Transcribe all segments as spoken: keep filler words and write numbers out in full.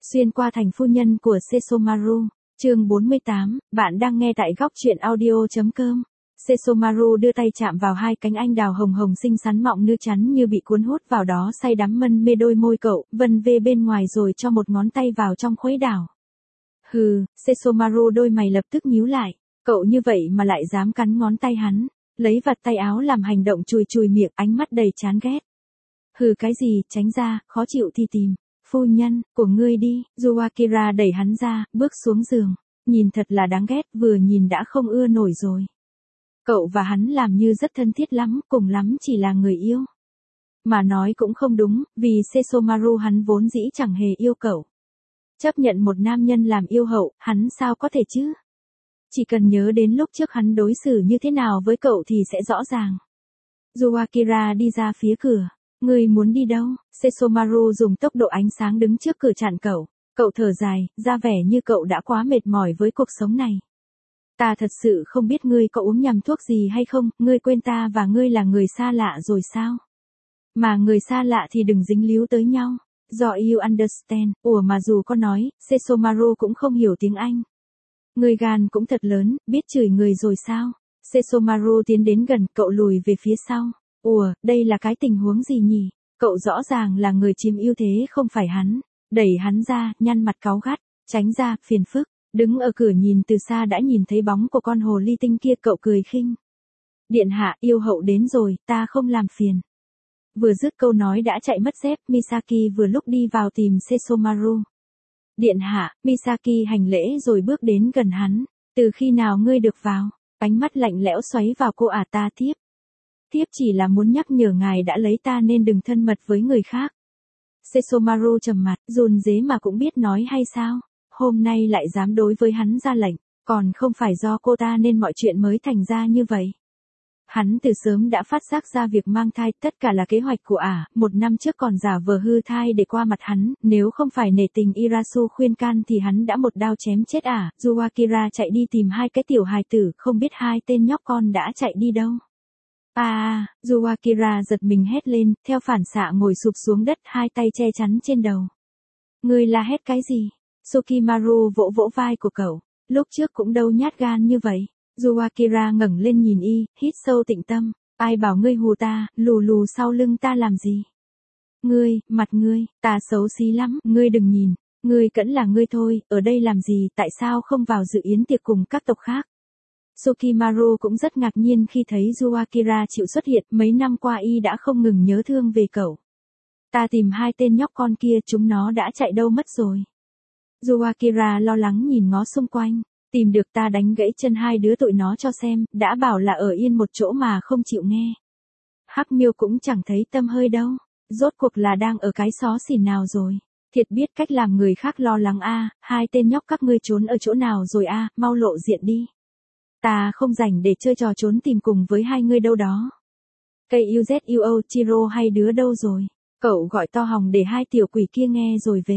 Xuyên qua thành phu nhân của Sesomaru, chương bốn mươi tám, bạn đang nghe tại góc truyện audio.com. Sesomaru đưa tay chạm vào hai cánh anh đào hồng hồng xinh xắn mọng nư chắn như bị cuốn hút vào đó, say đắm mân mê đôi môi cậu, vân vê bên ngoài rồi cho một ngón tay vào trong khuấy đảo. Hừ, Sesomaru đôi mày lập tức nhíu lại, cậu như vậy mà lại dám cắn ngón tay hắn, lấy vạt tay áo làm hành động chùi chùi miệng, ánh mắt đầy chán ghét. Hừ cái gì, tránh ra, khó chịu thì tìm. Phu nhân, của ngươi đi, Yuakira đẩy hắn ra, bước xuống giường, nhìn thật là đáng ghét, vừa nhìn đã không ưa nổi rồi. Cậu và hắn làm như rất thân thiết lắm, cùng lắm chỉ là người yêu. Mà nói cũng không đúng, vì Sesomaru hắn vốn dĩ chẳng hề yêu cậu. Chấp nhận một nam nhân làm yêu hậu, hắn sao có thể chứ? Chỉ cần nhớ đến lúc trước hắn đối xử như thế nào với cậu thì sẽ rõ ràng. Yuakira đi ra phía cửa. Ngươi muốn đi đâu? Sesomaru dùng tốc độ ánh sáng đứng trước cửa chặn cậu. Cậu thở dài, ra vẻ như cậu đã quá mệt mỏi với cuộc sống này. Ta thật sự không biết ngươi có uống nhầm thuốc gì hay không, ngươi quên ta và ngươi là người xa lạ rồi sao? Mà người xa lạ thì đừng dính líu tới nhau. Do you understand, ủa mà dù có nói, Sesomaru cũng không hiểu tiếng Anh. Ngươi gan cũng thật lớn, biết chửi người rồi sao? Sesomaru tiến đến gần, cậu lùi về phía sau. Ủa, đây là cái tình huống gì nhỉ? Cậu rõ ràng là người chiếm ưu thế không phải hắn. Đẩy hắn ra, nhăn mặt cáu gắt, tránh ra, phiền phức. Đứng ở cửa nhìn từ xa đã nhìn thấy bóng của con hồ ly tinh kia, cậu cười khinh. Điện hạ, yêu hậu đến rồi, ta không làm phiền. Vừa dứt câu nói đã chạy mất dép, Misaki vừa lúc đi vào tìm Sesomaru. Điện hạ, Misaki hành lễ rồi bước đến gần hắn. Từ khi nào ngươi được vào? Ánh mắt lạnh lẽo xoáy vào cô à, ta tiếp. Tiếp chỉ là muốn nhắc nhở ngài đã lấy ta nên đừng thân mật với người khác. Sesomaru trầm mặt, run rế mà cũng biết nói hay sao? Hôm nay lại dám đối với hắn ra lệnh, còn không phải do cô ta nên mọi chuyện mới thành ra như vậy. Hắn từ sớm đã phát giác ra việc mang thai, tất cả là kế hoạch của ả, một năm trước còn giả vờ hư thai để qua mặt hắn, nếu không phải nể tình Irasu khuyên can thì hắn đã một đao chém chết ả. Yuakira chạy đi tìm hai cái tiểu hài tử, không biết hai tên nhóc con đã chạy đi đâu. À, Yuakira giật mình hét lên, theo phản xạ ngồi sụp xuống đất, hai tay che chắn trên đầu. Ngươi la hét cái gì? Sukimaru vỗ vỗ vai của cậu, lúc trước cũng đâu nhát gan như vậy. Yuakira ngẩng lên nhìn y, hít sâu tĩnh tâm, ai bảo ngươi hù ta, lù lù sau lưng ta làm gì? Ngươi, mặt ngươi, ta xấu xí lắm, ngươi đừng nhìn, ngươi cẫn là ngươi thôi, ở đây làm gì, tại sao không vào dự yến tiệc cùng các tộc khác? Sukimaru cũng rất ngạc nhiên khi thấy Yuakira chịu xuất hiện, mấy năm qua y đã không ngừng nhớ thương về cậu. Ta tìm hai tên nhóc con kia, chúng nó đã chạy đâu mất rồi. Yuakira lo lắng nhìn ngó xung quanh, tìm được ta đánh gãy chân hai đứa tụi nó cho xem, đã bảo là ở yên một chỗ mà không chịu nghe. Hắc Miêu cũng chẳng thấy tâm hơi đâu, rốt cuộc là đang ở cái xó xỉnh nào rồi. Thiệt biết cách làm người khác lo lắng a, hai tên nhóc các ngươi trốn ở chỗ nào rồi a, mau lộ diện đi. Ta không rảnh để chơi trò trốn tìm cùng với hai ngươi đâu đó. Cây Uzuo Chiro hai đứa đâu rồi? Cậu gọi to hòng để hai tiểu quỷ kia nghe rồi về.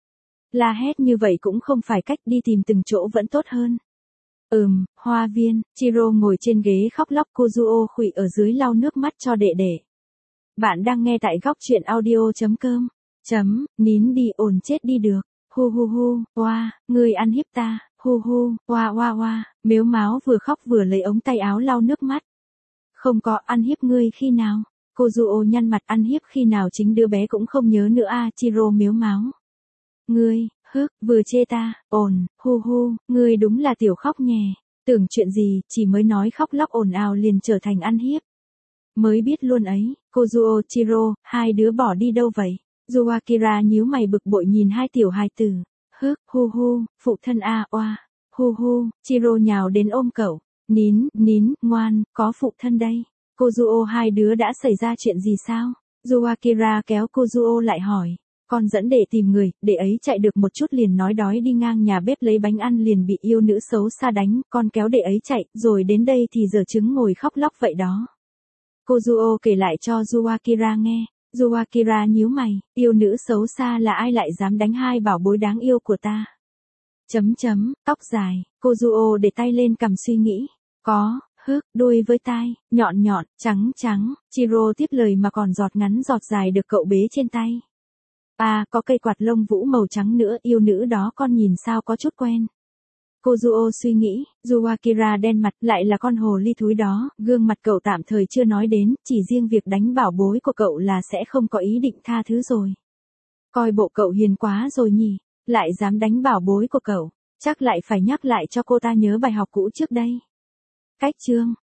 La hét như vậy cũng không phải cách, đi tìm từng chỗ vẫn tốt hơn. Ừm, hoa viên, Chiro ngồi trên ghế khóc lóc, Kozuo khuỵu ở dưới lau nước mắt cho đệ đệ. Bạn đang nghe tại góc truyện audio.com. Chấm, nín đi, ồn chết đi được. Hu hu hu, oa, ngươi ăn hiếp ta, hu hu, oa oa oa, mếu máo vừa khóc vừa lấy ống tay áo lau nước mắt. Không có, ăn hiếp ngươi khi nào? Kozuo nhăn mặt, ăn hiếp khi nào chính đứa bé cũng không nhớ nữa a, Chiro mếu máo. Ngươi, hức, vừa chê ta, ồn, hu hu, ngươi đúng là tiểu khóc nhè. Tưởng chuyện gì, chỉ mới nói khóc lóc ồn ào liền trở thành ăn hiếp. Mới biết luôn ấy, Kozuo, Chiro, hai đứa bỏ đi đâu vậy? Yuakira nhíu mày bực bội nhìn hai tiểu hài tử. Hức, hu hu, phụ thân a, oa, hu hu, Chiro nhào đến ôm cậu. Nín, nín, ngoan, có phụ thân đây. Kozuo, hai đứa đã xảy ra chuyện gì sao? Yuakira kéo Kozuo lại hỏi. Con dẫn để tìm người, để ấy chạy được một chút liền nói đói, đi ngang nhà bếp lấy bánh ăn liền bị yêu nữ xấu xa đánh, con kéo để ấy chạy, rồi đến đây thì giờ trứng ngồi khóc lóc vậy đó. Kozuo kể lại cho Yuakira nghe. Yuakira nhíu mày, yêu nữ xấu xa là ai lại dám đánh hai bảo bối đáng yêu của ta? Chấm chấm, tóc dài, Kozuo để tay lên cằm suy nghĩ. Có, hức, đuôi với tai, nhọn nhọn, trắng trắng, Chiro tiếp lời mà còn giọt ngắn giọt dài được cậu bế trên tay. À, có cây quạt lông vũ màu trắng nữa, yêu nữ đó con nhìn sao có chút quen. Kozuo suy nghĩ, Yuakira đen mặt, lại là con hồ ly thúi đó, gương mặt cậu tạm thời chưa nói đến, chỉ riêng việc đánh bảo bối của cậu là sẽ không có ý định tha thứ rồi. Coi bộ cậu hiền quá rồi nhỉ, lại dám đánh bảo bối của cậu, chắc lại phải nhắc lại cho cô ta nhớ bài học cũ trước đây. Cách chương